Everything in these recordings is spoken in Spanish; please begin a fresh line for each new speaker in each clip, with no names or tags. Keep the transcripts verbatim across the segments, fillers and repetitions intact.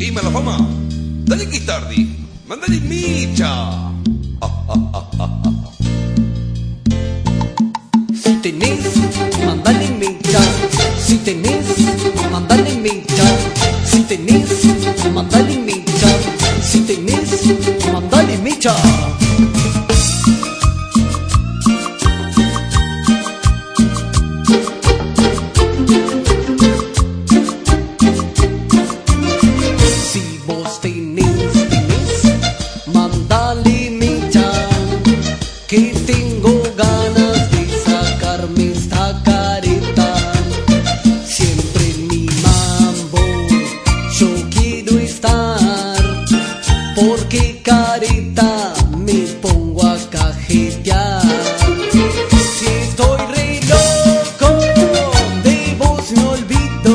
Dime la fama. Dale que es tarde. Mándale micha.
Si tenés, mándale mecha. Si tenés, mándale mecha. Si tenés, mándale mecha. Si tenés, mándale mecha. Si vos tenés, tenés, mándale mecha. Que tengo ganas de sacarme esta careta. Siempre en mi mambo yo quiero estar, porque careta me pongo a cajetear. Si estoy re loco, de vos me olvido,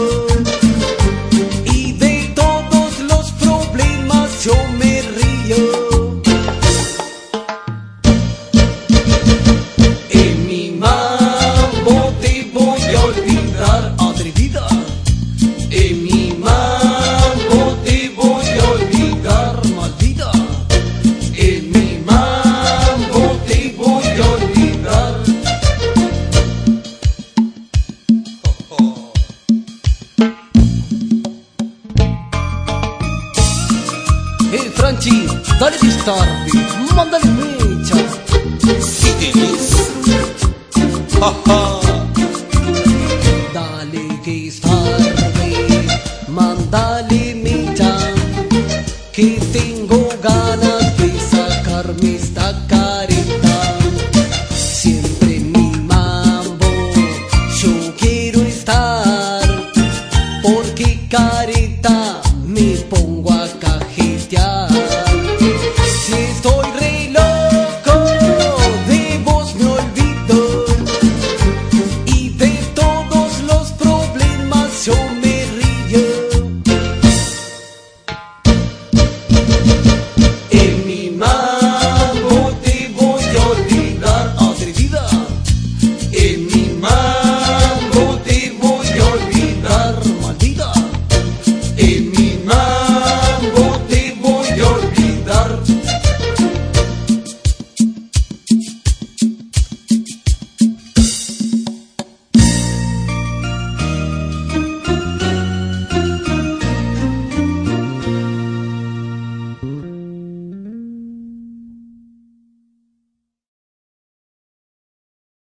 y de todos los problemas yo me río. En mi mambo te voy a olvidar, atrevida. En mi mambo te voy a olvidar, maldita. En mi mambo te voy a olvidar. Hey Franchi, dale que es tarde, mándale mecha.
Si tenés. Jaja.
Dale que es tarde, mándale mecha. Que tengo ganas de sacarme esta careta. Siempre en mi mambo yo quiero estar, porque careta